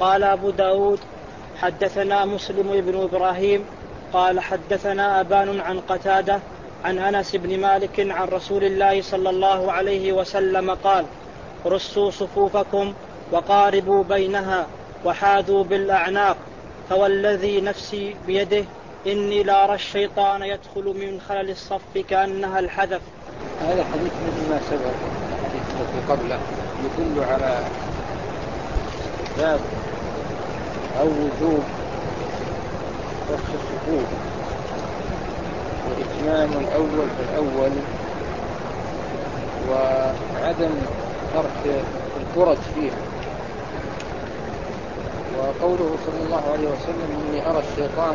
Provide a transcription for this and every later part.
قال أبو داود حدثنا مسلم بن إبراهيم قال حدثنا أبان عن قتادة عن أنس بن مالك عن رسول الله صلى الله عليه وسلم قال رصوا صفوفكم وقاربوا بينها وحاذوا بالأعناق فوالذي نفسي بيده إني لأرى الشيطان يدخل من خلل الصف كأنها الحدث. هذا حديث مثل ما سبق الحديث الذي قبله يدل على باب أو وجوب رص الصفوف وإتمام الأول فالأول وعدم ترك الفرج فيها. وقوله صلى الله عليه وسلم إني أرى الشيطان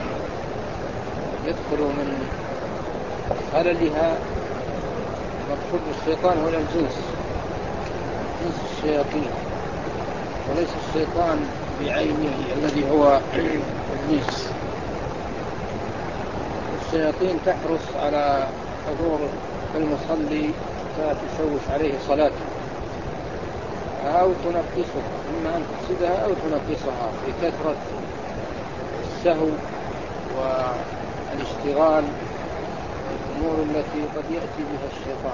يدخل من خللها، مقصود الشيطان هو الجنس الشياطين وليس الشيطان بعينه الذي هو الإنس. الشياطين تحرص على حضور المصلي فتشوش عليه صلاته أو تنقصه، إما أن تفسدها أو تنقصها بكثرة السهو والاشتغال بالأمور التي قد يأتي بها الشيطان.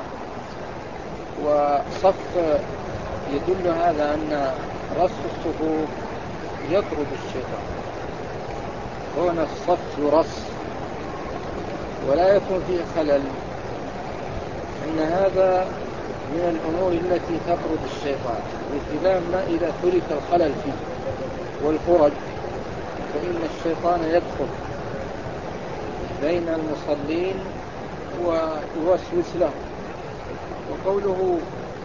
وصف يدل هذا أن رص الصفوف يطرد الشيطان، كون الصف يرص ولا يكون فيه خلل إن هذا من الأمور التي تطرد الشيطان، بخلاف ما إذا ترك الخلل فيه والفرج فإن الشيطان يدخل بين المصلين ويوسوس له. وقوله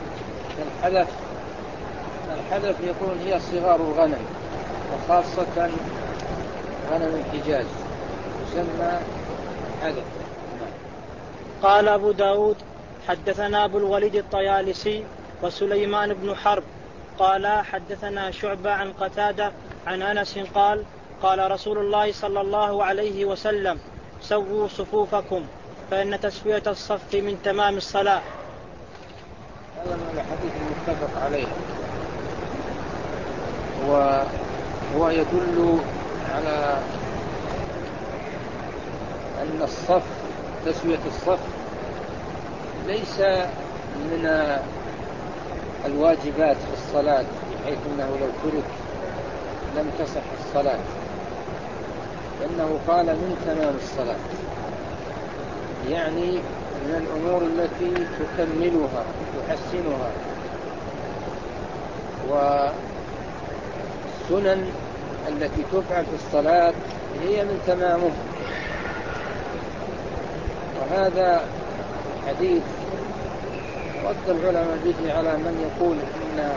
الحدث يقول هي صغار الغنم وخاصة غنم الحجاز يسمى حدث. قال أبو داود حدثنا أبو الوليد الطيالسي وسليمان بن حرب قال حدثنا شعبة عن قتادة عن أنس قال قال رسول الله صلى الله عليه وسلم سووا صفوفكم فإن تسوية الصف من تمام الصلاة. هذا من الحديث المتفق عليه، وهو يدل على أن الصف تسوية الصف ليس من الواجبات في الصلاة، بحيث أنه لو ترك لم تصح الصلاة، لأنه قال من تمام الصلاة، يعني من الأمور التي تكملها تحسنها. والسنن التي تفعل في الصلاة هي من تمامها. وهذا حديث رد العلماء به على من يقول إن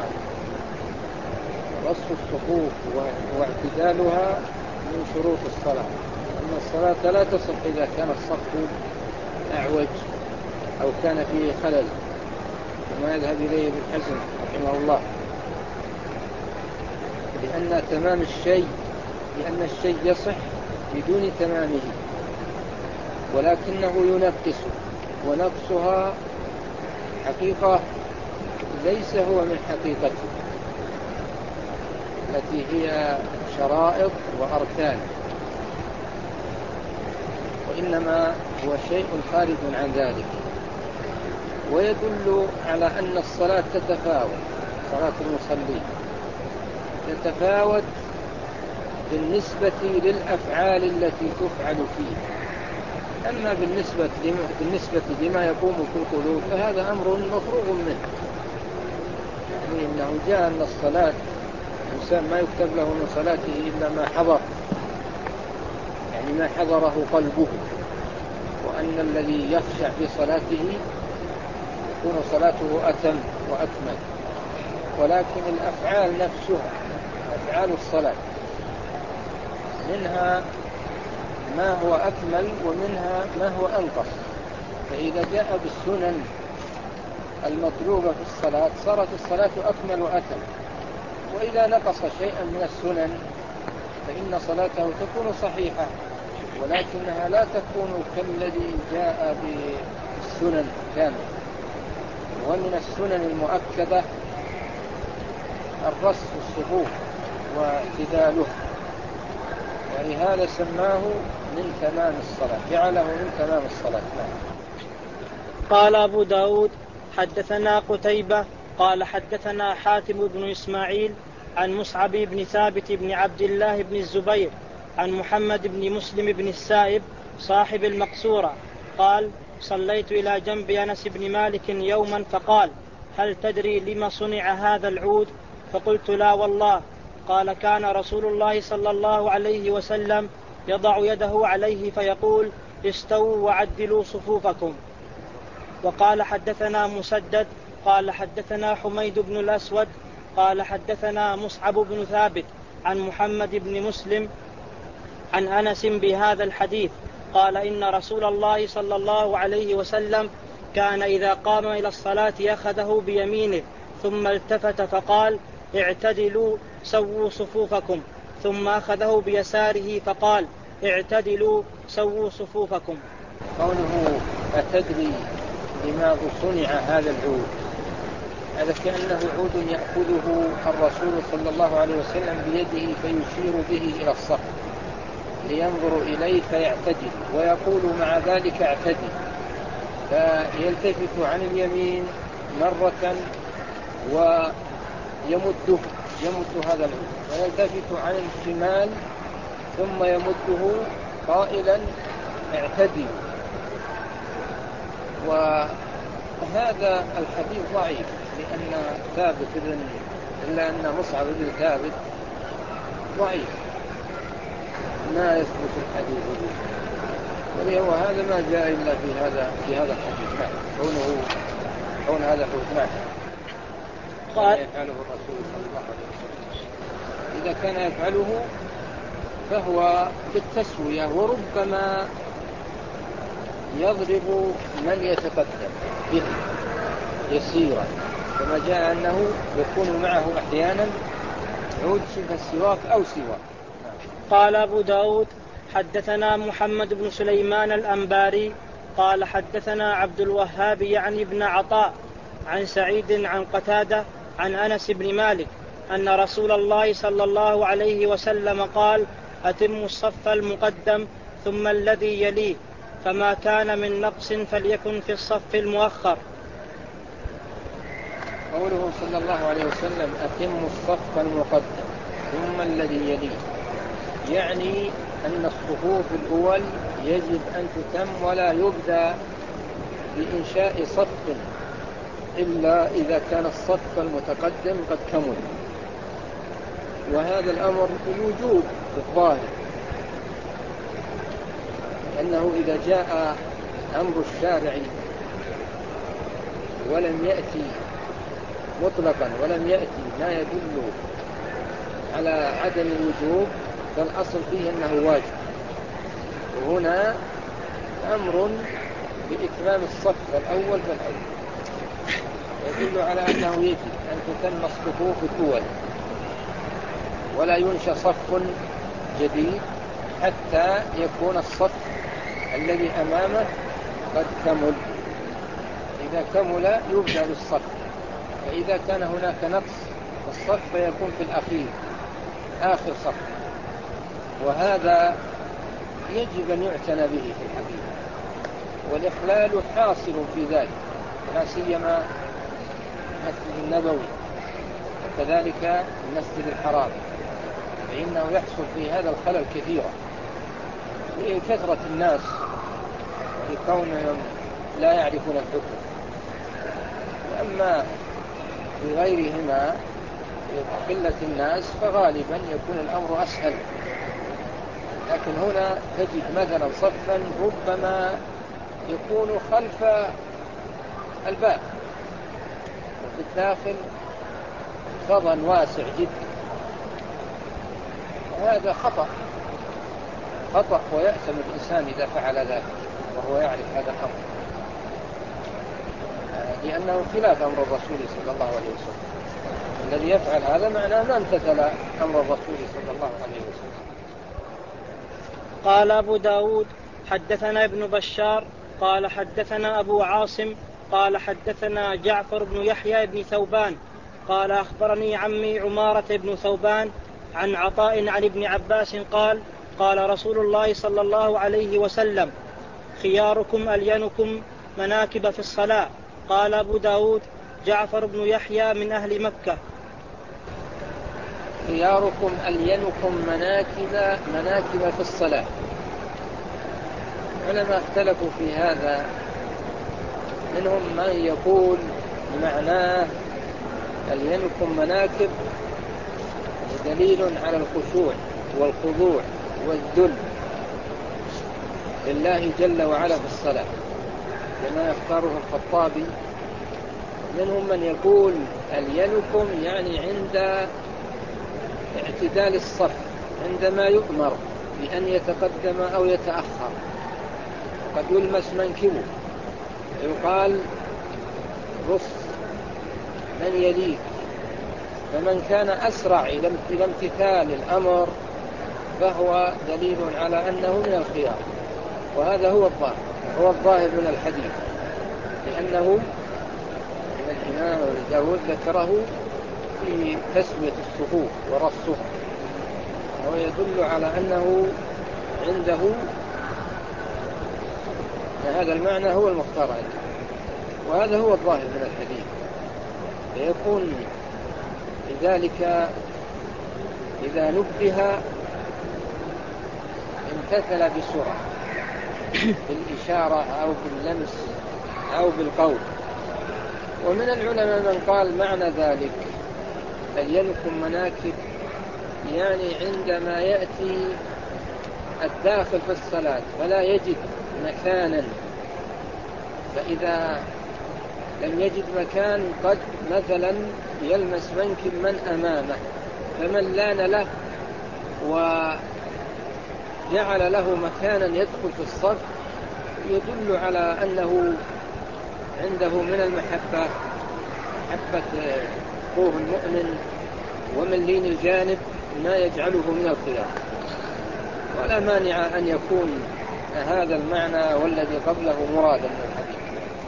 رص الصفوف واعتدالها من شروط الصلاة، أن الصلاة لا تصح إذا كان الصف أعوج أو كان فيه خلل، وما يذهب إليه ابن حزم رحمه الله، لأن تمام الشيء لأن الشيء يصح بدون تمامه ولكنه ينقصه، ونقصها حقيقة ليس هو من حقيقته التي هي شرائط وأركان، وإنما هو شيء خارج عن ذلك. ويدل على أن الصلاة تتفاوت، صلاة المصلين تتفاوت بالنسبة للأفعال التي تفعل فيه. أما بالنسبة لما يقوم في القلوب فهذا أمر مفروغ منه، يعني إنه جاء أن الصلاة الإنسان ما يكتب له من صلاته إلا ما حضر، يعني ما حضره قلبه، وأن الذي يخشع في صلاته يكون صلاته أتم وأكمل. ولكن الأفعال نفسها أفعال الصلاة منها ما هو أكمل ومنها ما هو أنقص، فإذا جاء بالسنن المطلوبة في الصلاة صارت الصلاة أكمل وأتم، وإذا نقص شيئا من السنن فإن صلاته تكون صحيحة، ولكنها لا تكون كالذي جاء بالسنن كامل. ومن السنن المؤكدة الرص الصفوف واعتداله، ولهذا سماه من تمام الصلاة، جعله من تمام الصلاة. قال أبو داود حدثنا قتيبة قال حدثنا حاتم بن إسماعيل عن مصعب بن ثابت بن عبد الله بن الزبير عن محمد بن مسلم بن السائب صاحب المقصورة قال صليت إلى جنب أنس بن مالك يوما فقال هل تدري لما صنع هذا العود؟ فقلت لا والله. قال كان رسول الله صلى الله عليه وسلم يضع يده عليه فيقول استووا وعدلوا صفوفكم. وقال حدثنا مسدد قال حدثنا حميد بن الأسود قال حدثنا مصعب بن ثابت عن محمد بن مسلم عن أنس بهذا الحديث قال إن رسول الله صلى الله عليه وسلم كان إذا قام إلى الصلاة أخذه بيمينه ثم التفت فقال اعتدلوا سووا صفوفكم، ثم أخذه بيساره فقال اعتدلوا سووا صفوفكم. قوله أتدري لماذا صنع هذا العود؟ هذا كأنه عود يأخذه الرسول صلى الله عليه وسلم بيده فيشير به إلى الصف لينظر إليه فيعتدل، ويقول مع ذلك اعتدل، فيلتفت عن اليمين مرة ويمد هذا العود، ويلتفت عن الشمال ثم يمده قائلا اعتدل. وهذا الحديث ضعيف لأن مصعب بن ثابت ضعيف ما يثبت الحديث به، وهذا ما جاء إلا في هذا الحديث. كون هذا الحديث قال يفعله الرسول صلى الله عليه وسلم، إذا كان يفعله فهو بالتسوية، وربما يضرب من يتقدم به يسيرا، كما جاء أنه يكون معه أحيانا عود شبه السواك أو سواك. قال أبو داود حدثنا محمد بن سليمان الأنباري قال حدثنا عبد الوهاب يعني ابن عطاء عن سعيد عن قتادة عن أنس بن مالك أن رسول الله صلى الله عليه وسلم قال أتموا الصف المقدم ثم الذي يليه، فما كان من نقص فليكن في الصف المؤخر. قوله صلى الله عليه وسلم أتموا الصف المقدم ثم الذي يليه، يعني أن الصفوف الأول يجب أن تتم ولا يبدأ بإنشاء صف إلا إذا كان الصف المتقدم قد كمل، وهذا الأمر الوجوب الظاهر، لأنه إذا جاء أمر الشارع ولم يأتي مطلقا ولم يأتي ما يدل على عدم الوجوب فالأصل فيه أنه واجب. وهنا أمر بإتمام الصف الأول يدل على أنه يجب أن تتم الصفوف الأول ولا ينشأ صف جديد حتى يكون الصف الذي أمامه قد كمل. إذا كمل يبدأ بالصف، فإذا كان هناك نقص في الصف فيكون في الأخير آخر صف، وهذا يجب أن يعتنى به في الحقيقة، والإخلال حاصل في ذلك، لا سيما المسجد النبوي وكذلك المسجد الحرام، فإنه يحصل في هذا الخلل كثيرا لكثرة الناس لكونهم لا يعرفون الحكم. أما في غيرهما قلة الناس فغالبا يكون الأمر أسهل، لكن هنا تجد مثلا صفا ربما يكون خلف الباب وفي الداخل فضا واسع جدا، وهذا خطأ ويأثم الإنسان إذا فعل ذلك وهو يعرف هذا الأمر، لأنه خلاف أمر الرسول صلى الله عليه وسلم. الذي يفعل هذا معناه ما امتثل أمر الرسول صلى الله عليه وسلم. قال أبو داود حدثنا ابن بشار قال حدثنا أبو عاصم قال حدثنا جعفر بن يحيى بن ثوبان قال أخبرني عمي عمارة بن ثوبان عن عطاء عن ابن عباس قال قال رسول الله صلى الله عليه وسلم خياركم ألينكم مناكب في الصلاة. قال أبو داود جعفر بن يحيى من أهل مكة. خياركم ألينكم مناكب في الصلاة. العلماء اختلفوا في هذا، منهم من يقول معناه ألينكم مناكب دليل على الخشوع والخضوع والذل لله جل وعلا في الصلاة كما يختاره الخطابي. منهم من يقول ألينكم يعني عند اعتدال الصف، عندما يؤمر بأن يتقدم أو يتأخر قد يلمس منكبه يقال رص من يليك، فمن كان أسرع إلى امتثال الأمر فهو دليل على أنه من الخيار. وهذا هو الظاهر من الحديث، لأنه الإمام أبو داود ذكره في تسوية الصفوف ورصها، ويدل على أنه عنده هذا المعنى هو المختار عنده، وهذا هو الظاهر من الحديث. فيكون لذلك إذا نبه امتثل بسرعة بالإشارة أو باللمس أو بالقول. ومن العلماء من قال معنى ذلك ألينكم مناكب يعني عندما يأتي الداخل في الصلاة فلا يجد مكانا، فإذا لم يجد مكان قد مثلا يلمس منكب من أمامه، فمن لان له وجعل له مكانا يدخل في الصف يدل على أنه عنده من المحبة، محبة أخوه المؤمن ومن لين الجانب ما يجعله من الخيار. ولا مانع أن يكون هذا المعنى والذي قبله مرادا من الحديث.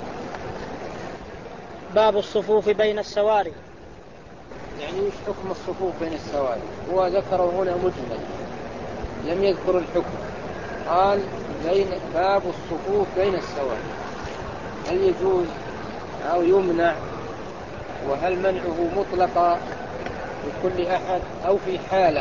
باب الصفوف بين السواري. يعني ايش حكم الصفوف بين السواري؟ هو ذكره هنا مجمل لم يذكر الحكم. قال باب الصفوف بين السواري، هل يجوز أو يمنع؟ وهل منعه مطلقا لكل أحد أو في حالة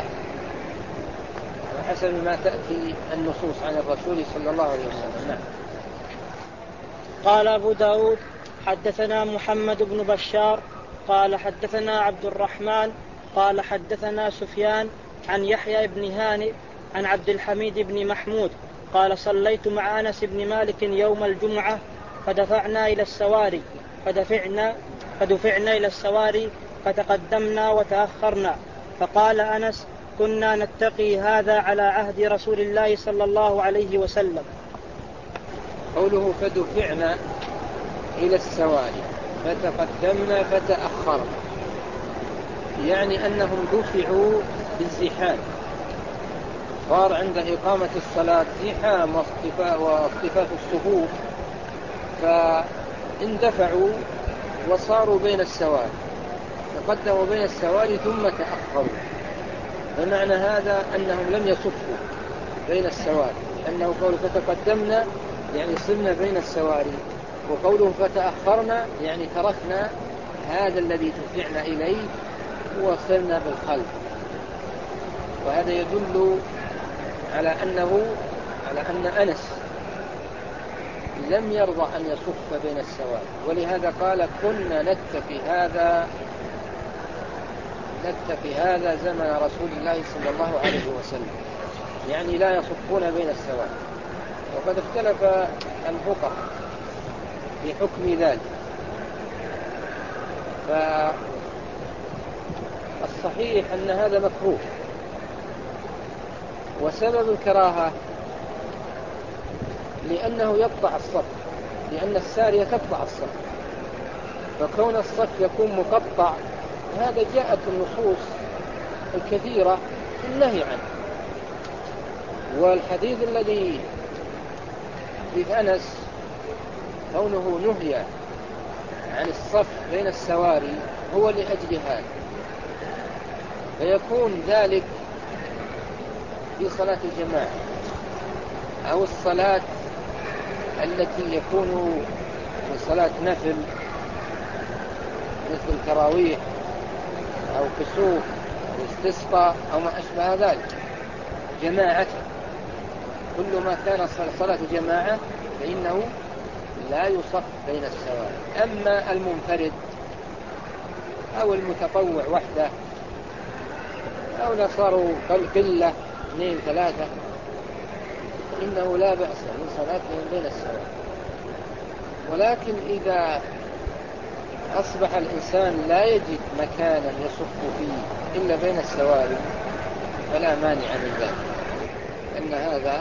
وحسب ما تأتي النصوص عن الرسول صلى الله عليه وسلم؟ نعم. قال أبو داود حدثنا محمد بن بشار قال حدثنا عبد الرحمن قال حدثنا سفيان عن يحيى بن هانئ عن عبد الحميد بن محمود قال صليت مع أنس بن مالك يوم الجمعة فدفعنا إلى السواري فتقدمنا وتأخرنا. فقال أنس كنا نتقي هذا على عهد رسول الله صلى الله عليه وسلم. قوله فدفعنا إلى السواري فتقدمنا فتأخرنا يعني أنهم دفعوا بالزحام، صار عند إقامة الصلاة زحام واصطفاف الصفوف، فاندفعوا وصاروا بين السواري، تقدموا بين السواري ثم تأخروا. فمعنى هذا أنهم لم يصفوا بين السواري، لأنه قوله فتقدمنا يعني صرنا بين السواري، وقوله فتأخرنا يعني تركنا هذا الذي دفعنا إليه وصرنا بالخلف. وهذا يدل على أن أنس لم يرضى أن يصف بين السواري، ولهذا قال كنا نكتفي هذا زمن رسول الله صلى الله عليه وسلم، يعني لا يصفون بين السواري. وقد اختلف الفقهاء في حكم ذلك، فالصحيح أن هذا مكروه. وسبب الكراهة لأنه يقطع الصف، لأن السارية تقطع الصف، فكون الصف يكون مقطع هذا جاءت النصوص الكثيرة في النهي عنه. والحديث الذي في أنس كونه نهي عن الصف بين السواري هو لأجل هذا، فيكون ذلك في صلاة الجماعة أو الصلاة التي يكون في صلاة نفل مثل التراويح أو كسوف أو استسقاء أو ما أشبه ذلك جماعة. كل ما كان صلاة جماعة فإنه لا يصف بين السواء. أما المنفرد أو المتطوع وحده أو نصاروا قلة 2 3 إنه لا بأس من صلاتهم بين السواء. ولكن إذا أصبح الإنسان لا يجد مكانا يصف فيه إلا بين السواري فلا مانع من ذلك، لأن هذا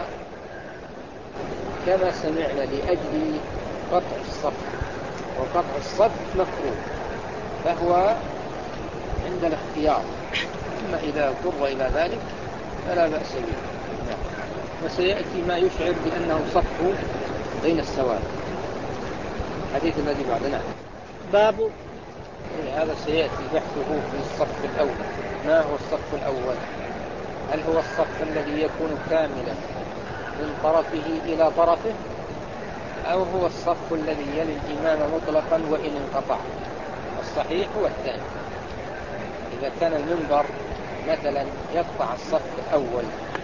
كما سمعنا لأجل قطع الصف، وقطع الصف مكروه فهو عند الاختيار. أما إذا اضطر إلى ذلك فلا بأس به. وسيأتي ما يشعر بأنه صف بين السواري، الحديث الذي بعدنا باب هذا سيأتي بحثه في الصف الأول. ما هو الصف الأول؟ هل هو الصف الذي يكون كاملا من طرفه إلى طرفه، أو هو الصف الذي يلي الإمام مطلقا وإن انقطع؟ الصحيح هو الثاني. إذا كان المنبر مثلا يقطع الصف الأول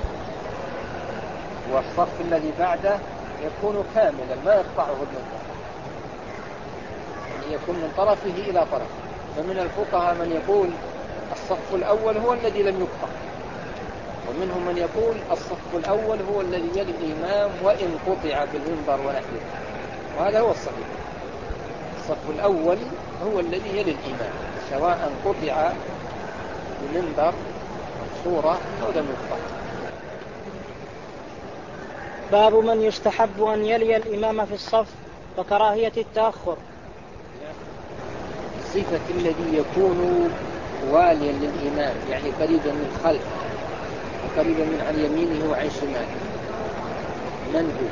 والصف الذي بعده يكون كاملا ما يقطعه المنبر، يعني يكون من طرفه إلى طرف. فمن الفقهاء من يقول الصف الأول هو الذي لم يقطع، ومنهم من يقول الصف الأول هو الذي يلي الإمام وإن قطع بالمنبر ونحوه، وهذا هو الصحيح. الصف الأول هو الذي يلي الإمام سواء قطع بالمنبر صورة أو لم يقطع. باب من يستحب أن يلي الإمام في الصف وكراهية التأخر. صفة الذي يكون واليا للإمام، يعني قريبا من خلفه وقريبا من عن يمينه وعن شماله، منهو.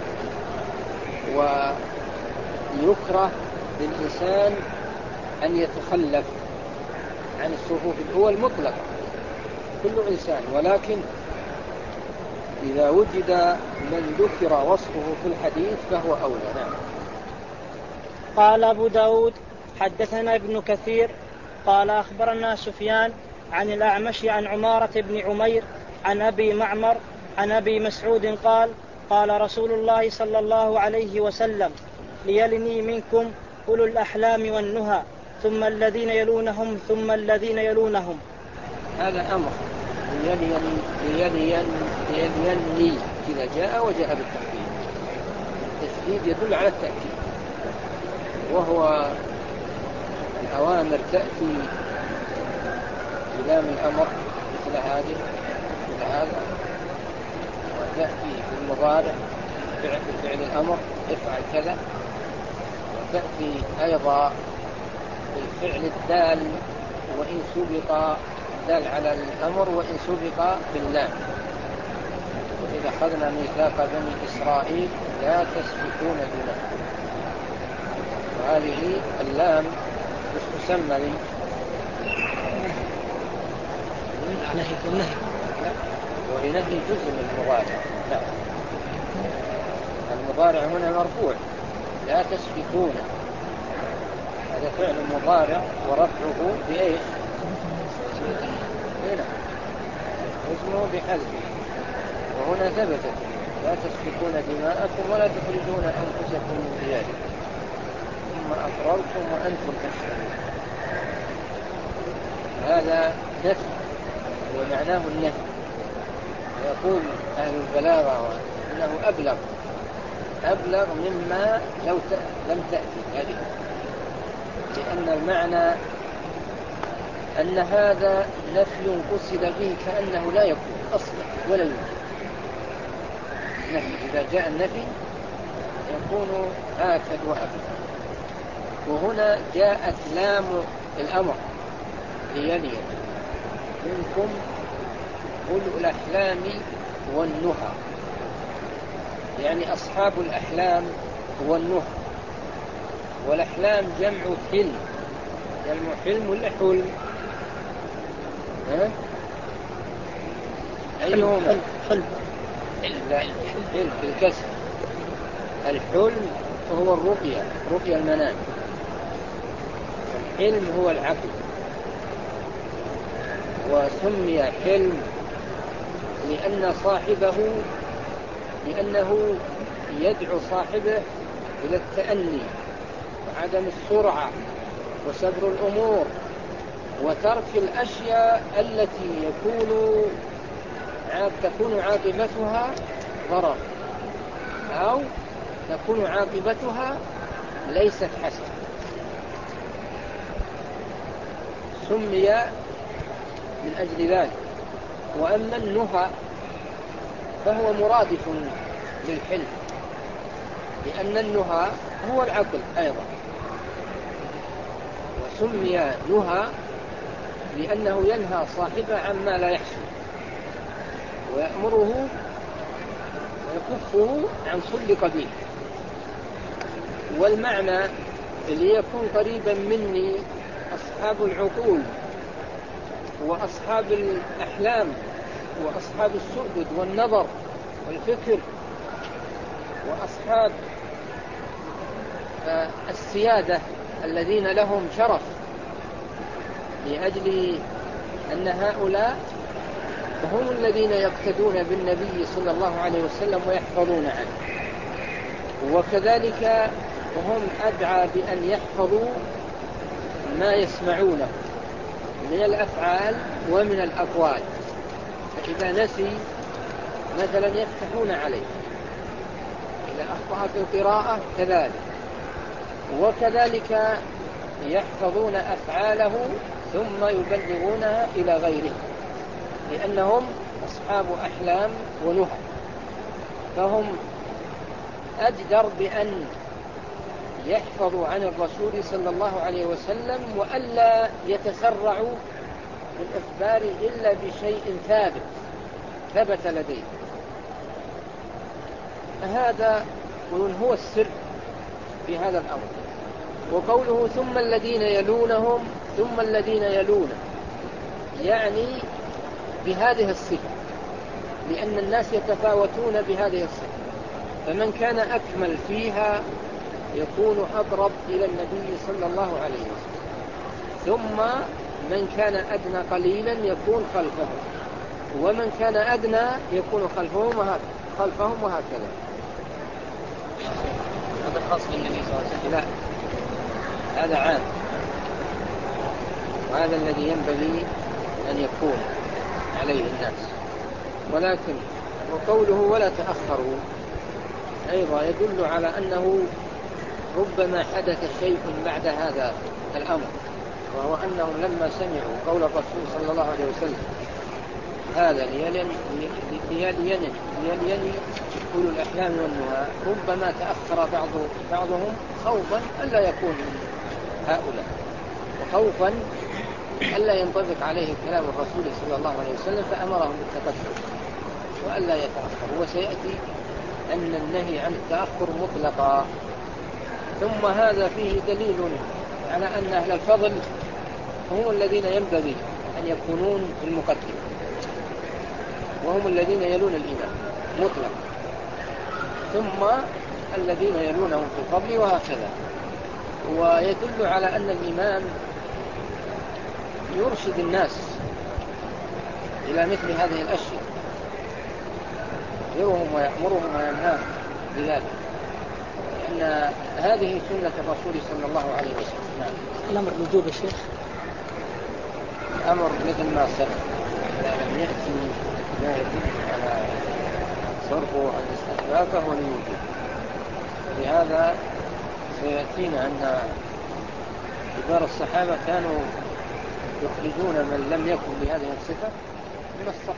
ويكره للإنسان أن يتخلف عن الصفوف الأول مطلقا كل إنسان، ولكن إذا وجد من ذكر وصفه في الحديث فهو أولى. نعم. قال أبو داود حدثنا ابن كثير قال أخبرنا سفيان عن الأعمش عن عمارة بن عمير عن أبي معمر عن أبي مسعود قال قال رسول الله صلى الله عليه وسلم ليلني منكم أولو الأحلام والنهى ثم الذين يلونهم ثم الذين يلونهم. هذا أمر ليليني إذا جاء وجاء بالتأكيد. التشديد يدل على التأكيد، وهو الأوامر تأتي بلام الأمر مثل هذا، وتأتي بالمضارع بفعل الأمر افعل كذا، وتأتي أيضا بالفعل الدال وإن سبق دال على الأمر وإن سبق باللام. وإذا أخذنا ميثاق بني إسرائيل لا تسفكون دماء، وهذه اللام تسمى نهي ولنهي جزء من المضارع. لا، المضارع هنا مرفوع لا تسفكون، هذا فعل مضارع ورفعه بإيش؟ هنا اسمه بحذفه، وهنا ثبتت لا تسفكون دماءكم ولا تخرجون أنفسكم من دياركم ثم أقررتم وأنتم تشهدون. هذا نفي ومعناه النهي. ويقول أهل البلاغة إنه أبلغ مما لو لم تأتي هذه، لأن المعنى أن هذا نفي قصد به كأنه لا يكون أصلا ولا يوجد. النفي إذا جاء النفي يكون آكد وأبلغ. وهنا جاءت لام الأمر ليلي منكم أولو الأحلام والنهى، يعني أصحاب الأحلام والنهى. والأحلام جمع حلم، جمع حلم ولا حلم؟ أيهما؟ حلم. حلم بالكسر. الحلم هو الرؤيا، رؤيا المنام. الحلم هو العقل، وسمي حلم لأنه يدعو صاحبه إلى التأني وعدم السرعة وصبر الأمور وترك الأشياء التي تكون عاقبتها ضرر أو تكون عاقبتها ليست حسنة. سمي من أجل ذلك. وأما النهى فهو مرادف للحلم، لأن النهى هو العقل أيضا، وسمي نهى لأنه ينهى صاحبه عما لا يحسن ويأمره ويكفه عن كل قبيح. والمعنى اللي يكون قريبا مني أصحاب العقول وأصحاب الأحلام وأصحاب السؤدد والنظر والفكر وأصحاب السيادة الذين لهم شرف، لأجل أن هؤلاء هم الذين يقتدون بالنبي صلى الله عليه وسلم ويحفظون عنه، وكذلك هم أدعى بأن يحفظوا ما يسمعونه من الأفعال ومن الأقوال. فإذا نسي مثلا يفتحون عليه، إذا أخطأ في القراءة كذلك، وكذلك يحفظون أفعاله ثم يبلغونها إلى غيره، لأنهم أصحاب أحلام ونهى، فهم أجدر بأن يحفظوا عن الرسول صلى الله عليه وسلم وألا يتسرعوا بالإخبار إلا بشيء ثبت لديه. هذا هو السر في هذا الأمر. وقوله ثم الذين يلونهم ثم الذين يلونه، يعني بهذه الصفة، لأن الناس يتفاوتون بهذه الصفة، فمن كان أكمل فيها يكون أقرب إلى النبي صلى الله عليه وسلم، ثم من كان أدنى قليلا يكون خلفه، ومن كان أدنى يكون خلفهم وهكذا. هذا خاص بالنبي صلى الله عليه وسلم؟ لا، هذا عام، وهذا الذي ينبغي أن يكون عليه الناس. ولكن وقوله ولا تأخروا أيضا يدل على أنه ربما حدث شيء بعد هذا الأمر، وهو أنهم لما سمعوا قول الرسول صلى الله عليه وسلم هذا ليلين أولو الأحلام والنهى، ربما تأخر بعضهم خوفا ألا يكون من هؤلاء، وخوفا ألا ينطبق عليه كلام الرسول صلى الله عليه وسلم، فأمرهم بالتقدم وألا يتأخروا. وسيأتي أن النهي عن التأخر مطلقا. ثم هذا فيه دليل على أن أهل الفضل هم الذين ينبغي أن يكونون في المقدمة، وهم الذين يلون الإمام مطلق، ثم الذين يلونهم في الفضل، وهكذا. ويدل على أن الإمام يرشد الناس إلى مثل هذه الأشياء، يرهم ويأمرهم وينهاهم بذلك، لأن هذه سنة الرسول صلى الله عليه وسلم. نعم. الأمر وجوب يا شيخ؟ الأمر مثل ما سبق، إذا لم يأتي ما يدل على صرفه عن الاستحباب فهو للوجوب. لهذا سيأتينا أن كبار الصحابة كانوا يخرجون من لم يكن بهذه الصفة من الصف.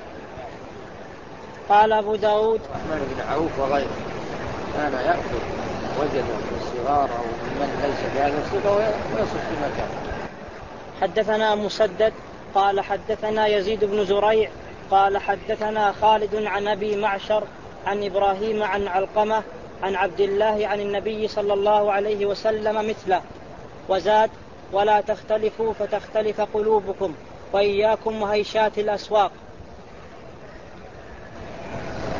قال أبو داود الرحمن بن عوف وغيره كان يأخذ وجدا من الصغار أو من ليس بهذه الصفة ويصف في مكان. حدثنا مسدد قال حدثنا يزيد بن زريع قال حدثنا خالد عن أبي معشر عن إبراهيم عن علقمة عن عبد الله عن النبي صلى الله عليه وسلم مثله، وزاد ولا تختلفوا فتختلف قلوبكم وإياكم وهيشات الأسواق.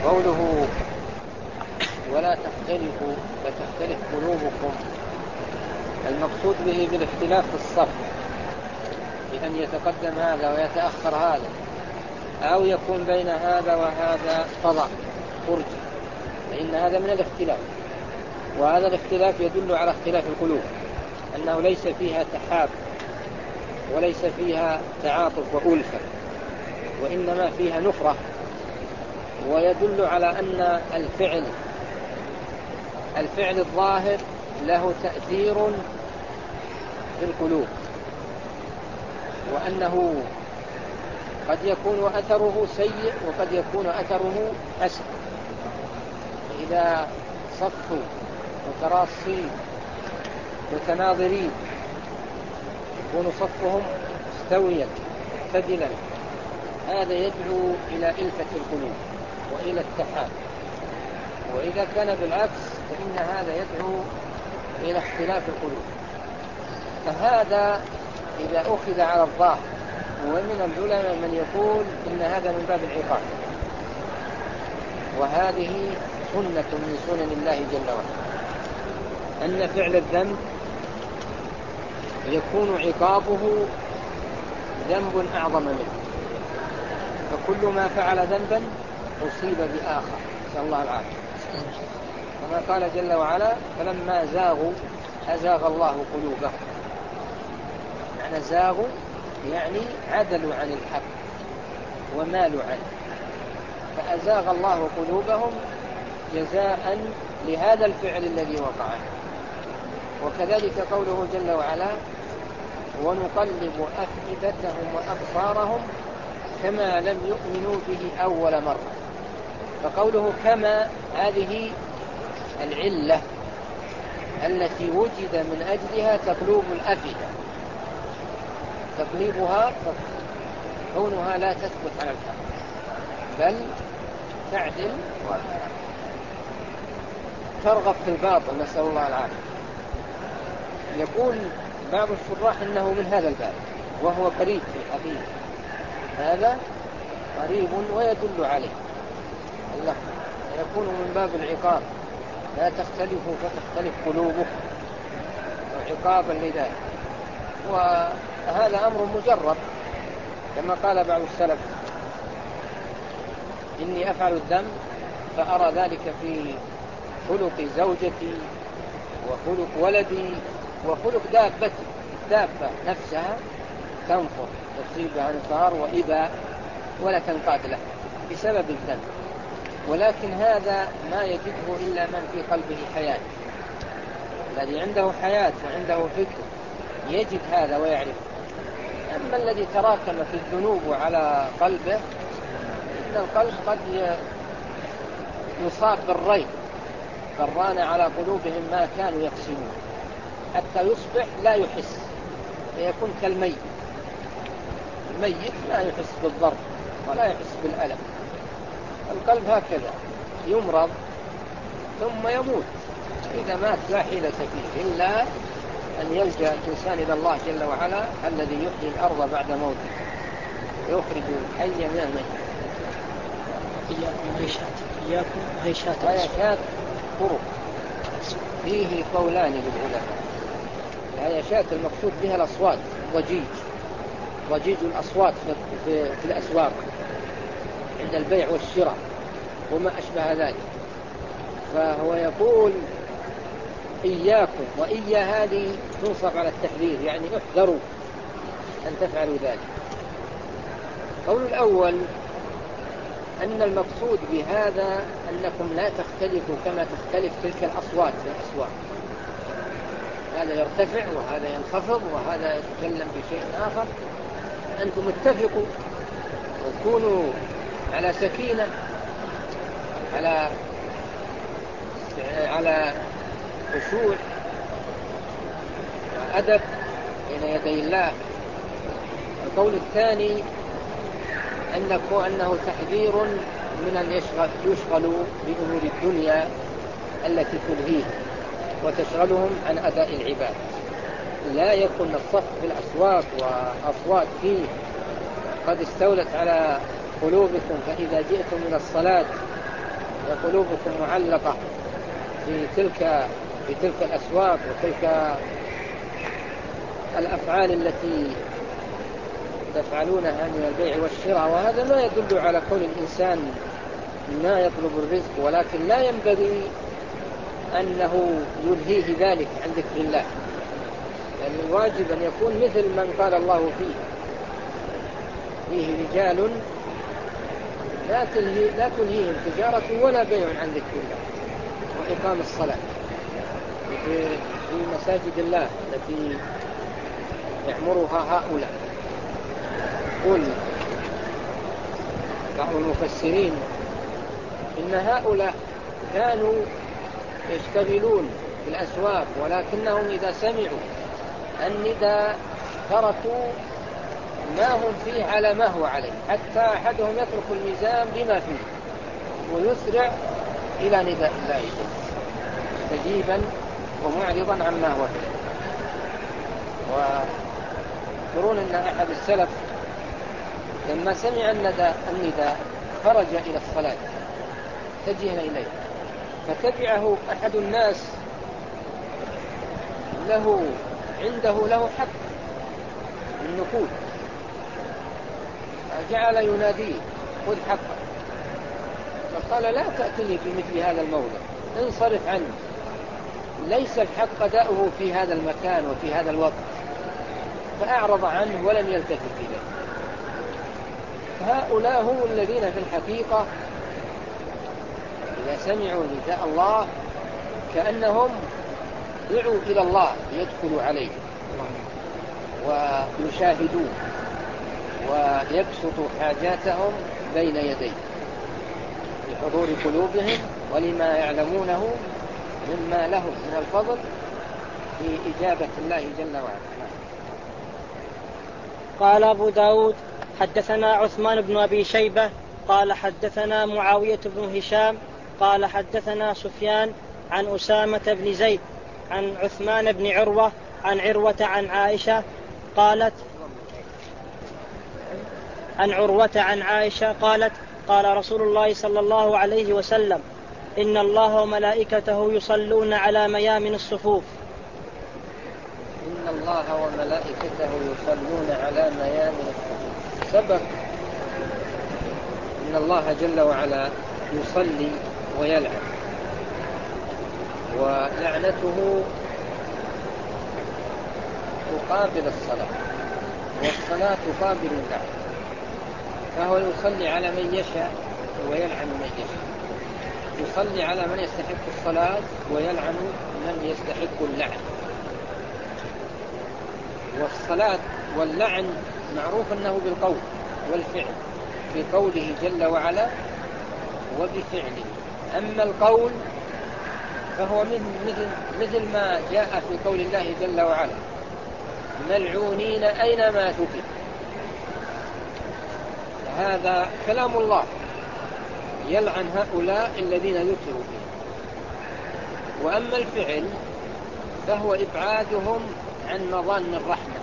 قوله ولا تختلفوا فتختلف قلوبكم، المقصود به بالاختلاف في الصف، بأن يتقدم هذا ويتأخر هذا، أو يكون بين هذا وهذا فضاء فرجة، فإن هذا من الاختلاف. وهذا الاختلاف يدل على اختلاف القلوب، أنه ليس فيها تحاب وليس فيها تعاطف وألفة، وإنما فيها نفرة. ويدل على أن الفعل الظاهر له تأثير في القلوب، وأنه قد يكون أثره سيء وقد يكون أثره حسن. إذا صفوا متراصين متناظرين يكون صفهم مستويا معتدلا، هذا يدعو إلى ألفة القلوب وإلى التحاب. وإذا كان بالعكس فإن هذا يدعو إلى اختلاف القلوب. فهذا إذا أخذ على الظاهر. ومن العلماء من يقول إن هذا من باب العقاب، وهذه سنة من سنن الله جل وعلا، أن فعل الذنب يكون عقابه ذنب أعظم منه، فكل ما فعل ذنبا أصيب بآخر، نسأل الله العافية. كما قال جل وعلا فلما زاغوا أزاغ الله قلوبهم. معنى زاغوا يعني عدلوا عن الحق ومالوا عنه، فأزاغ الله قلوبهم جزاء لهذا الفعل الذي وقع. وكذلك قوله جل وعلا ونقلب أفئدتهم وأبصارهم كما لم يؤمنوا به أول مرة. فقوله كما هذه العلة التي وجد من أجلها تقلوب الأفئدة، تقليبها كونها لا تثبت على الحق بل تعدل وترغب في الباطل، نسأل الله العافية. يقول بعض الشراح إنه من هذا الباب، وهو قريب في الحقيقة، هذا قريب ويدل عليه الله، يكون من باب العقاب لا تختلفوا فتختلف قلوبكم، عقابا لذلك. وهذا أمر مجرب، كما قال بعض السلف إني أفعل الذنب فأرى ذلك في خلق زوجتي وخلق ولدي وخلق دابتي، الدابة نفسها تنفر تصيبها انصار وإباء ولا تنقاد له بسبب الذنب، ولكن هذا ما يجده إلا من في قلبه حياة. الذي عنده حياة وعنده فكر يجد هذا ويعرف. أما الذي تراكمت الذنوب على قلبه، إن القلب قد يصاب بالريب، بران على قلوبهم ما كانوا يكسبون، حتى يصبح لا يحس، فيكون كالميت. الميت لا يحس بالضرب ولا يحس بالألم. القلب هكذا يمرض ثم يموت، إذا مات لا حيلة فيه إلا أن يلجأ الإنسان إلى الله جل وعلا الذي يحيي الأرض بعد موته ويخرج الحي من الميت. إياكم هيشات طرق فيه قولان للعلماء. الهيشات المقصود بها الأصوات، ضجيج الأصوات في الأسواق عند البيع والشراء وما أشبه ذلك. فهو يقول إياكم، وإيا هذه تنصب على التحذير، يعني احذروا أن تفعلوا ذلك. قول الأول أن المقصود بهذا أنكم لا تختلفوا كما تختلف تلك الأصوات في الأسواق، هذا يرتفع وهذا ينخفض وهذا يتكلم بشيء آخر. أنتم اتفقوا وكونوا على سكينة، على خشوع وأدب بين يدي الله. القول الثاني أنه تحذير من أن يشغلوا بأمور الدنيا التي تلهيه وتشغلهم عن أداء العباد. لا يكون الصف في الأسواق وأصوات فيه قد استولت على قلوبكم، فإذا جئتم من الصلاة وقلوبكم معلقة في تلك الأسواق وتلك الأفعال التي تفعلونها من البيع والشراء. وهذا لا يدل على كون الإنسان ما يطلب الرزق، ولكن لا ينبغي أنه يلهيه ذلك عن ذكر الله، لأن الواجب أن يكون مثل من قال الله فيه رجال لا تلهيهم تجارة ولا بيع عن ذكر الله وإقام الصلاة في مساجد الله التي يعمرها هؤلاء. يقول بعض المفسرين إن هؤلاء كانوا يشتغلون في الأسواق، ولكنهم إذا سمعوا النداء تركوا ما هم فيه على ما هو عليه، حتى أحدهم يترك الميزان بما فيه ويسرع إلى نداء الله مستجيبا ومعرضا عما هو فيه. ويذكرون أن أحد السلف لما سمع النداء خرج إلى الصلاة اتجه إليه، فتبعه أحد الناس عنده له حق النقود، جعل يناديه خذ حقك، فقال لا تأتني في مثل هذا الموضع، انصرف عنه، ليس الحق داؤه في هذا المكان وفي هذا الوقت. فأعرض عنه ولم يلتفت إليه. هؤلاء هم الذين في الحقيقة إذا سمعوا نداء الله كأنهم دعوا إلى الله ليدخلوا عليه ويشاهدون ويبسطوا حاجاتهم بين يديه لحضور قلوبهم ولما يعلمونه مما لهم من الفضل في إجابة الله جل وعلا. قال أبو داود حدثنا عثمان بن أبي شيبة قال حدثنا معاوية بن هشام قال حدثنا سفيان عن أسامة بن زيد عن عثمان بن عروة عن عروة عن عائشة قالت قال رسول الله صلى الله عليه وسلم إن الله وملائكته يصلون على ميامن الصفوف. إن الله وملائكته يصلون على ميامن الصفوف. سبق إن الله جل وعلا يصلي ويلعن، ولعنته تقابل الصلاة والصلاة تقابل اللعن، فهو يصلي على من يشاء ويلعن من يشاء، يصلي على من يستحق الصلاة ويلعن من يستحق اللعن. والصلاة واللعن معروف أنه بالقول والفعل، في قوله جل وعلا وبفعله. أما القول فهو مثل ما جاء في قول الله جل وعلا ملعونين أينما ثقفوا، هذا كلام الله يلعن هؤلاء الذين ذكروا فيه. وأما الفعل فهو إبعادهم عن مظان الرحمة،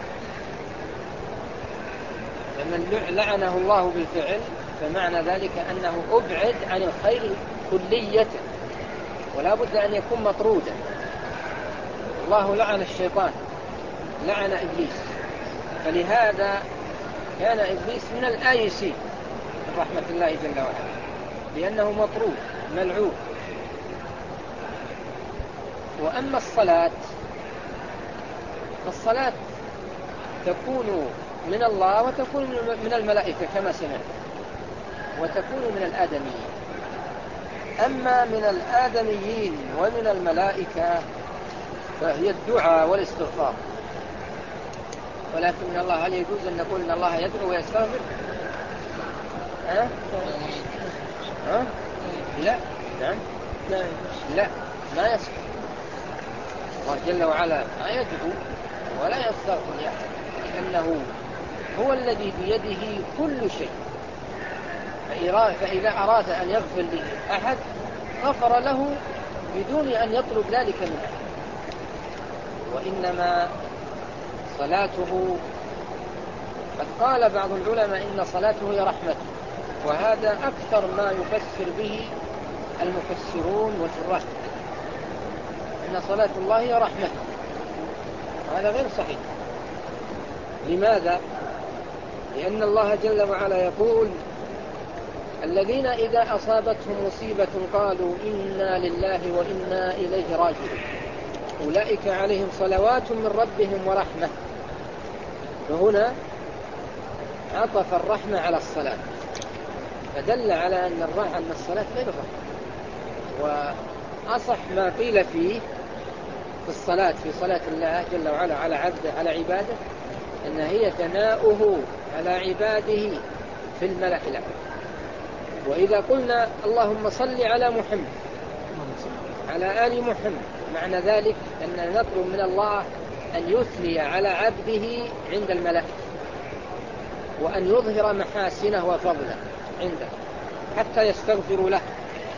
فمن لعنه الله بالفعل فمعنى ذلك أنه أبعد عن الخير كلية، ولا بد أن يكون مطرودا. الله لعن الشيطان، لعن إبليس، فلهذا كان إبليس من الآيسين من رحمة الله جل وعلا، لأنه مطرود ملعون. وأما الصلاة فالصلاة تكون من الله وتكون من الملائكة كما سمعت، وتكون من الآدميين. أما من الآدميين ومن الملائكة فهي الدعاء والاستغفار. ولكن الله هل يجوز أن نقول أن الله يدعو ويستغفر؟ لا، نعم، لا، ما يستغفر. الله جل وعلا ما يدعو ولا يستغفر لأحد، لأنه هو الذي بيده كل شيء. فإذا أراد أن يغفر لأحد غفر له بدون أن يطلب ذلك من أحد. وإنما صلاته قد قال بعض العلماء إن صلاته هي رحمته، وهذا أكثر ما يفسر به المفسرون وشراح أن صلاة الله هي رحمة، وهذا غير صحيح. لماذا؟ لأن الله جل وعلا يقول: الذين إذا أصابتهم مصيبة قالوا إنا لله وإنا إليه راجعون أولئك عليهم صلوات من ربهم ورحمة. فهنا عطف الرحمة على الصلاة، فدل على أن الصلاة غير الرحمة. وأصح ما قيل فيه في الصلاة، في صلاة الله جل وعلا على عبده على عباده، أن هي ثناؤه على عباده في الملأ الأعلى. وإذا قلنا اللهم صل على محمد على آل محمد، معنى ذلك أن نطلب من الله أن يثني على عبده عند الملائكة، وأن يظهر محاسنه وفضله عنده حتى يستغفروا له.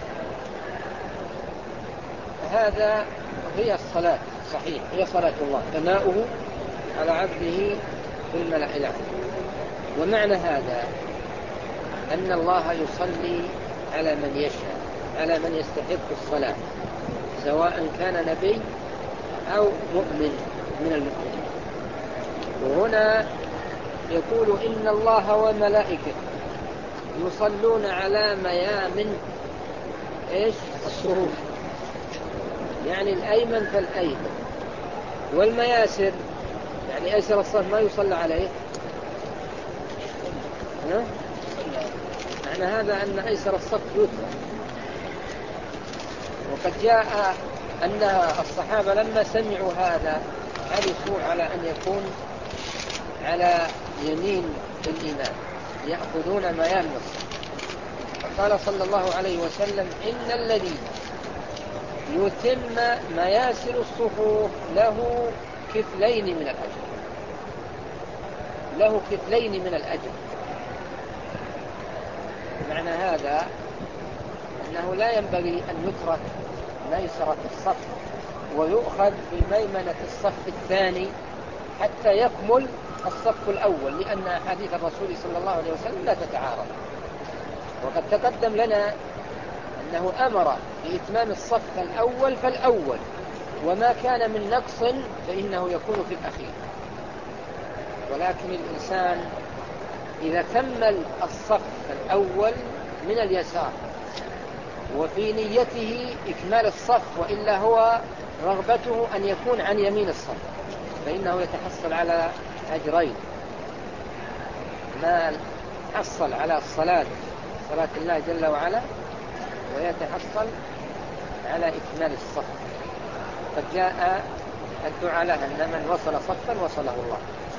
هذا هي الصلاة صحيح، هي صلاة الله ثناؤه على عبده في الملأ الأعلى. ومعنى هذا أن الله يصلي على من يشاء، على من يستحق الصلاة، سواء كان نبي أو مؤمن من المؤمنين. وهنا يقول: إن الله وملائكته يصلون على ميامن الصفوف، يعني الأيمن فالأيمن، والمياسر يعني أيسر الصف ما يصلى عليه. معنى هذا أن أيسر الصف يترك. وقد جاء أن الصحابة لما سمعوا هذا حرصوا على أن يكون على يمين الإمام، يأخذون ميامن الصف. فقال صلى الله عليه وسلم: إن الذي يتم مياسر الصفوف له كفلين من الأجر، له كفلين من الأجر. معنى هذا أنه لا ينبغي أن يترك ميسرة الصف ويؤخذ بميمنة الصف الثاني حتى يكمل الصف الأول، لأن حديث الرسول صلى الله عليه وسلم لا تتعارض. وقد تقدم لنا أنه أمر بإتمام الصف الأول فالأول، وما كان من نقص فإنه يكون في الأخير. ولكن الإنسان إذا كمل الصف الأول من اليسار وفي نيته إكمال الصف، وإلا هو رغبته أن يكون عن يمين الصف، فإنه يتحصل على أجرين: ما حصل على صلاة الله جل وعلا، ويتحصل على إكمال الصف. قد جاء الدعاء له أن من وصل صفا وصله الله.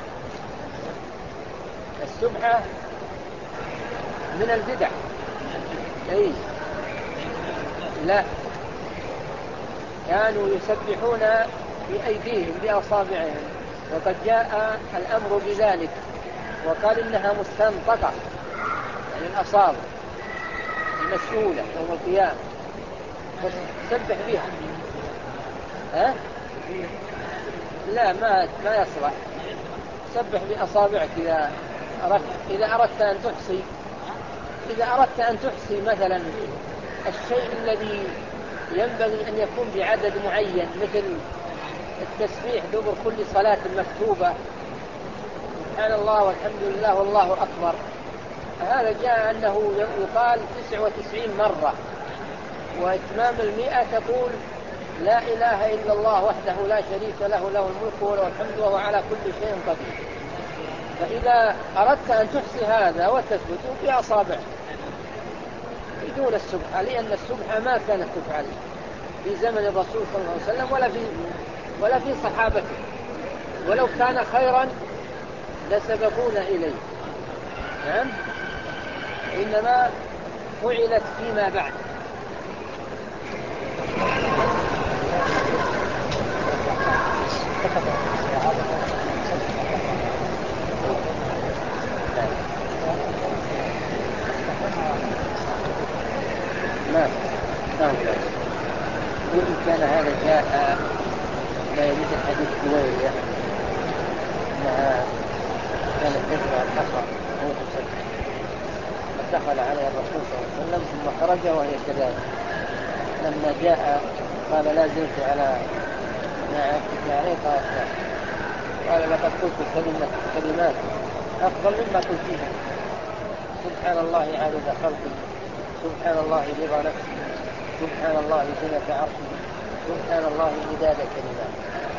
السبحة من البدع. لا، كانوا يسبحون بأيديهم بأصابعهم، وقد جاء الأمر بذلك وقال إنها مستنطقة، يعني الأصابع المسؤولة يوم القيامة تسبح بها. لا، ما يصلح. سبح بأصابعك إذا أردت أن تحصي مثلا الشيء الذي ينبغي أن يكون بعدد معين، مثل التسبيح دبر كل صلاة مكتوبة، سبحان الله والحمد لله والله أكبر، هذا جاء أنه يقال 99 مرة، وإتمام 100 تقول لا إله إلا الله وحده لا شريك له، له الملك وله الحمد وهو على كل شيء قدير. فإذا أردت أن تحصي هذا وتثبت بأصابعك بدون السبحة، لأن السبحة ما كانت تفعل في زمن الرسول صلى الله عليه وسلم ولا في صحابته، ولو كان خيرا لسبقونا إليه. نعم، إنما فعلت فيما بعد. وإن كان هذا جاء لا يريد الحديث جويرية أنها كانت تجمع الحصى أو تسبح، فدخل عليها الرسول صلى الله عليه وسلم ثم خرج وهي كذلك، لما جاء قال لا زلت على ما عهدت عليه، قال لقد قلت كلمات أفضل مما قلتها. سبحان الله عدد خلقه، سبحان الله رضا نفسه، سبحان الله زينة عرشه، سبحان الله مداد كلمات.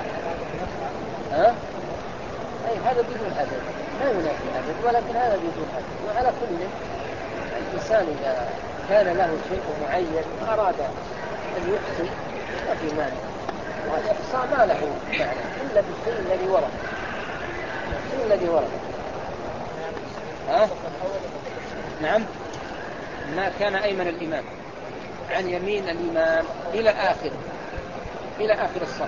أي هذا بدون عدد، ما ينافي عدد، ولكن هذا بدون عدد. وعلى كل الإنسان إذا كان له شيء معين وأراد أن يحصي ففي مانع، والإحصاء ما له معنى إلا بالشيء الذي ورد. الشيء الذي ورد نعم، ما كان أيمن الإمام عن يمين الإمام إلى آخر الصف.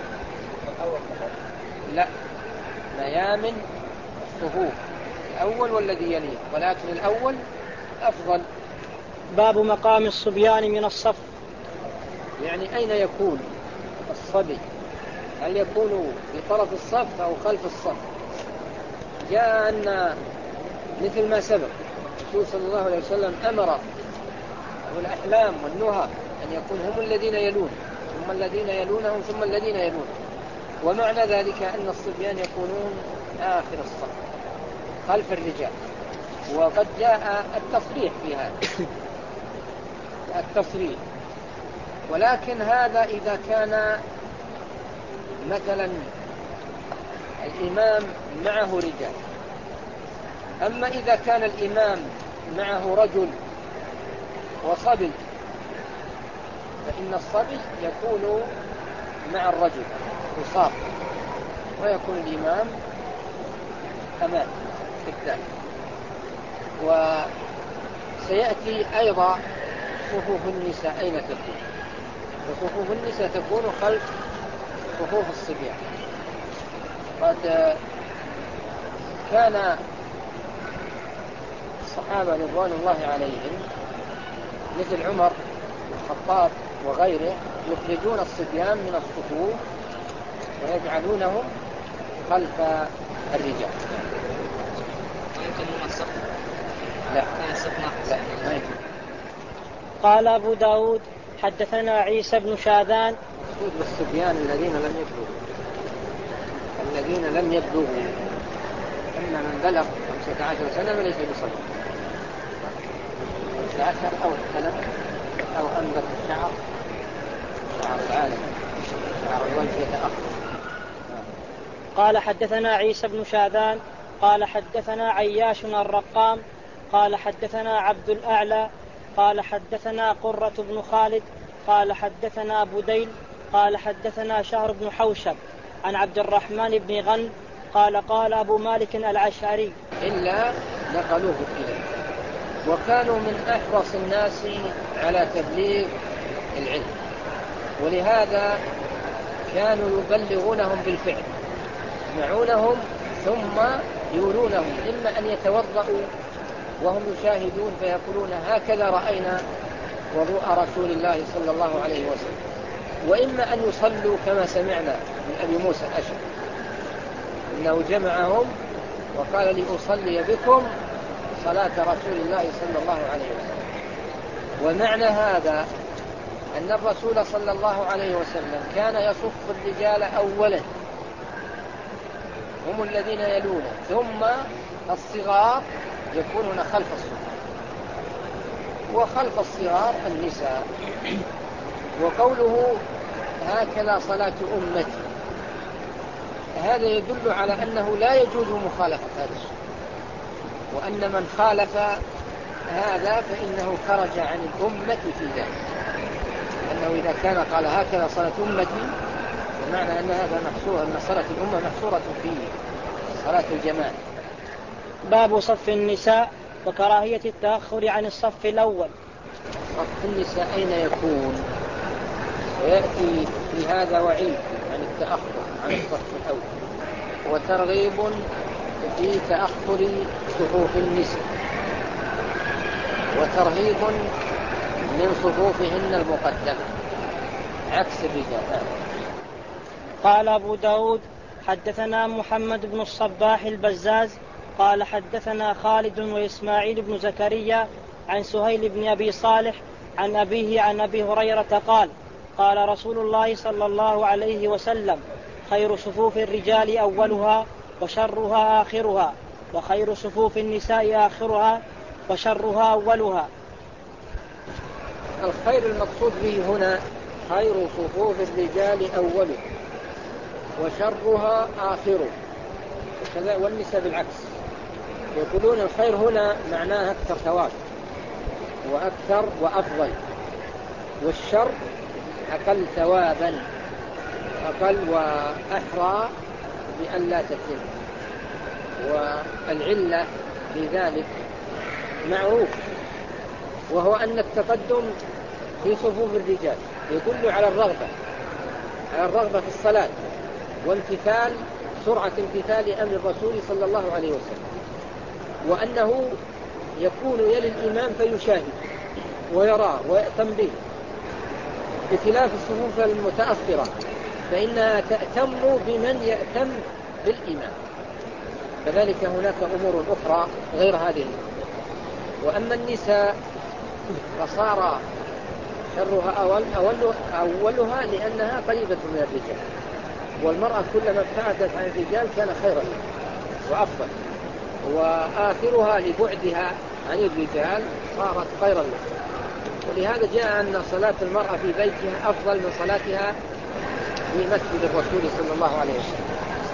لا، ميامن الصفوف الأول والذي يليه، ولكن الأول أفضل. باب مقام الصبيان من الصف. يعني أين يكون الصبي؟ هل يكون في طرف الصف أو خلف الصف؟ جاء أن مثل ما سبق الرسول صلى الله عليه وسلم أمر الأحلام والنهى أن يكون هم الذين يلون، ثم الذين يلونهم، ثم الذين يلون. ومعنى ذلك أن الصبيان يكونون آخر الصف خلف الرجال. وقد جاء التصريح في هذا التصريح، ولكن هذا إذا كان مثلا الإمام معه رجال. أما إذا كان الإمام معه رجل وصبي فإن الصبي يكون مع الرجل يصاب، ويكون الإمام أمام قدام. وسيأتي أيضا صفوف النساء أين تكون؟ وصفوف النساء تكون خلف صفوف الصبيان. قد كان الصحابة رضوان الله عليهم مثل عمر الخطاب وغيره يخرجون الصبيان من الصفوف ويجعلونهم خلف الرجال. لا. قال أبو داود حدثنا عيسى بن شاذان. مقصود بالصبيان الذين لم يبلغوا. أما من بلغ 15 سنة فليس بصبي. 15 أو احتلم أو أنبت الشعر، شعر العالم، شعر الوجه يتأخر. قال حدثنا عيسى بن شاذان قال حدثنا عياش الرقام قال حدثنا عبد الأعلى قال حدثنا قرة بن خالد قال حدثنا بديل قال حدثنا شهر بن حوشب عن عبد الرحمن بن غنم قال قال أبو مالك الأشعري إلا نقلوه إليه. وكانوا من أحرص الناس على تبليغ العلم، ولهذا كانوا يبلغونهم بالفعل، يسمعونهم ثم يقولونهم، إما أن يتوضأوا وهم يشاهدون فيقولون هكذا رأينا وضوء رسول الله صلى الله عليه وسلم، وإما أن يصلوا كما سمعنا من أبي موسى الأشعري إنه جمعهم وقال لأصلي بكم صلاة رسول الله صلى الله عليه وسلم. ومعنى هذا أن الرسول صلى الله عليه وسلم كان يصف الرجال أولا، هم الذين يلون، ثم الصغار يكونون خلف الصف، وخلف الصغار النساء. وقوله هكذا صلاة أمتي هذا يدل على أنه لا يجوز مخالفة هذا الشيء، وأن من خالف هذا فإنه خرج عن الأمة في ذلك، أنه إذا كان قال هكذا صلاة أمتي ومعنى أن هذا محصور، أن صلاة الأمة محصورة في صلاة الجماعة. باب صف النساء وكراهية التأخر عن الصف الأول. صف النساء أين يكون؟ ويأتي في هذا وعيد عن التأخر عن الصف الأول، وترغيب في تأخر صفوف النساء، وترهيب من صفوفهن المقدمة عكس الرجال. قال أبو داود حدثنا محمد بن الصباح البزاز قال حدثنا خالد وإسماعيل بن زكريا عن سهيل بن أبي صالح عن أبيه عن أبي هريرة قال قال رسول الله صلى الله عليه وسلم: خير صفوف الرجال أولها وشرها آخرها، وخير صفوف النساء آخرها وشرها أولها. الخير المقصود به هنا خير صفوف الرجال أوله وشرها آخره، والنساء بالعكس. يقولون الخير هنا معناه أكثر ثواب وأكثر وأفضل، والشر أقل ثوابا، أقل وأحرى بأن لا تتم. والعلة في ذلك معروف، وهو أن التقدم في صفوف الرجال يدل على الرغبة في الصلاة وامتثال سرعة امتثال أمر الرسول صلى الله عليه وسلم، وأنه يكون يلي الإمام فيشاهد ويراه ويأتم به، بخلاف الصفوف المتأخرة فإنها تأتم بمن يأتم بالإمام. كذلك هناك أمور أخرى غير هذه. وأما النساء فصار شرها أولها لأنها قريبة من الرجال، والمرأة كلما ابتعدت عن الرجال كان خيرا وأفضل، وآخرها لبعدها عن الرجال صارت خيرا لها. ولهذا جاء أن صلاة المرأة في بيتها أفضل من صلاتها في مسجد الرسول صلى الله عليه وسلم.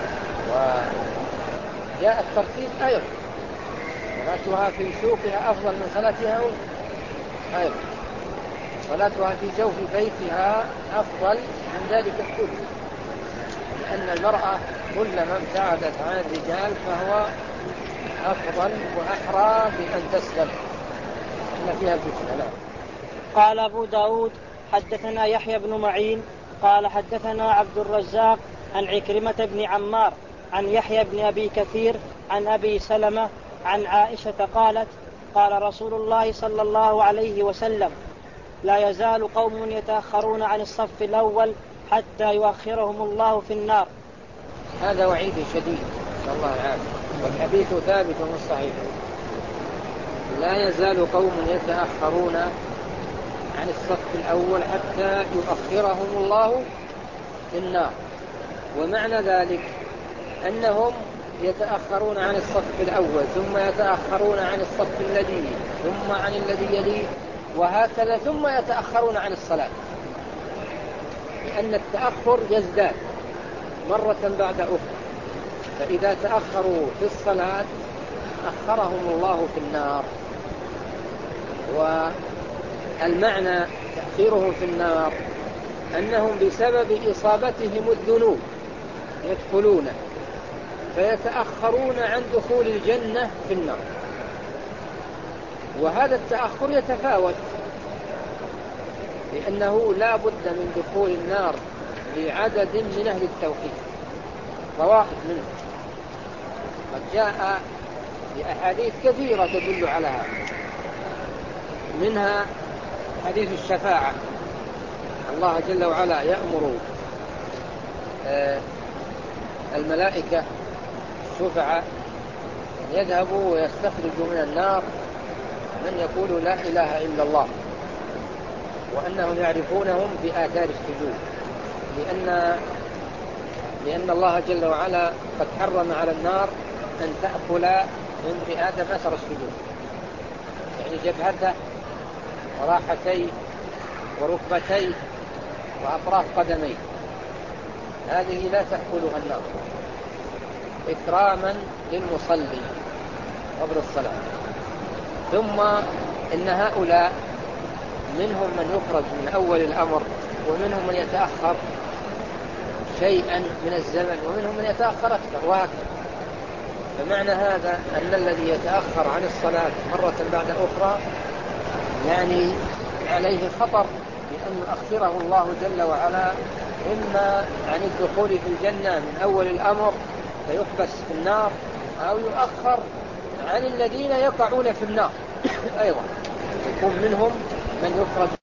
وجاء الترتيب أيضا، صلاتها في سوقها أفضل من صلاتها أيضا، صلاتها في جوف بيتها أفضل من ذلك كله، لأن المرأة كلما ابتعدت عن الرجال فهو أفضل وأحرى بأن تسلم إن فيها الفتنة. نعم. قال أبو داود: حدثنا يحيى بن معين قال حدثنا عبد الرزاق عن عكرمة بن عمار عن يحيى بن أبي كثير عن أبي سلمة عن عائشة قالت: قال رسول الله صلى الله عليه وسلم: لا يزال قوم يتأخرون عن الصف الأول حتى يؤخرهم الله في النار. هذا وعيد شديد نسأل الله العافية، والحديث ثابت صحيح. لا يزال قوم يتأخرون عن الصف الأول حتى يؤخرهم الله في النار. ومعنى ذلك أنهم يتأخرون عن الصف الأول، ثم يتأخرون عن الصف الذي ثم عن الذي يليه، وهكذا، ثم يتأخرون عن الصلاة، لأن التأخر يزداد مرة بعد أخرى. فإذا تأخروا في الصلاة أخرهم الله في النار. والمعنى تأخيره في النار أنهم بسبب إصابتهم الذنوب يدخلون فيتأخرون عن دخول الجنة في النار. وهذا التأخر يتفاوت، لأنه لا بد من دخول النار لعدد من أهل التوحيد، طوائف منهم. قد جاء بأحاديث كثيرة تدل على هذا، منها حديث الشفاعة. الله جل وعلا يأمر الملائكة الشفعاء أن يذهبوا ويستخرجوا من النار من يقول لا إله إلا الله، وأنهم يعرفونهم بآثار السجود، لأن الله جل وعلا قد حرم على النار أن تأكل من ابن آدم أثر السجود، يعني جبهته وراحتيه وركبتيه وأطراف قدميه، هذه لا تأكلها النار إكراما للمصلي قبل الصلاة. ثم إن هؤلاء منهم من يخرج من أول الأمر، ومنهم من يتأخر شيئا من الزمن، ومنهم من يتأخر أكثر، وهكذا. فمعنى هذا أن الذي يتأخر عن الصلاة مرة بعد أخرى يعني عليه خطر بأن يؤخره الله جل وعلا، إما عن الدخول في الجنة من أول الأمر فيحبس في النار، أو يؤخر عن الذين يقعون في النار أيضا، يكون منهم من يخرج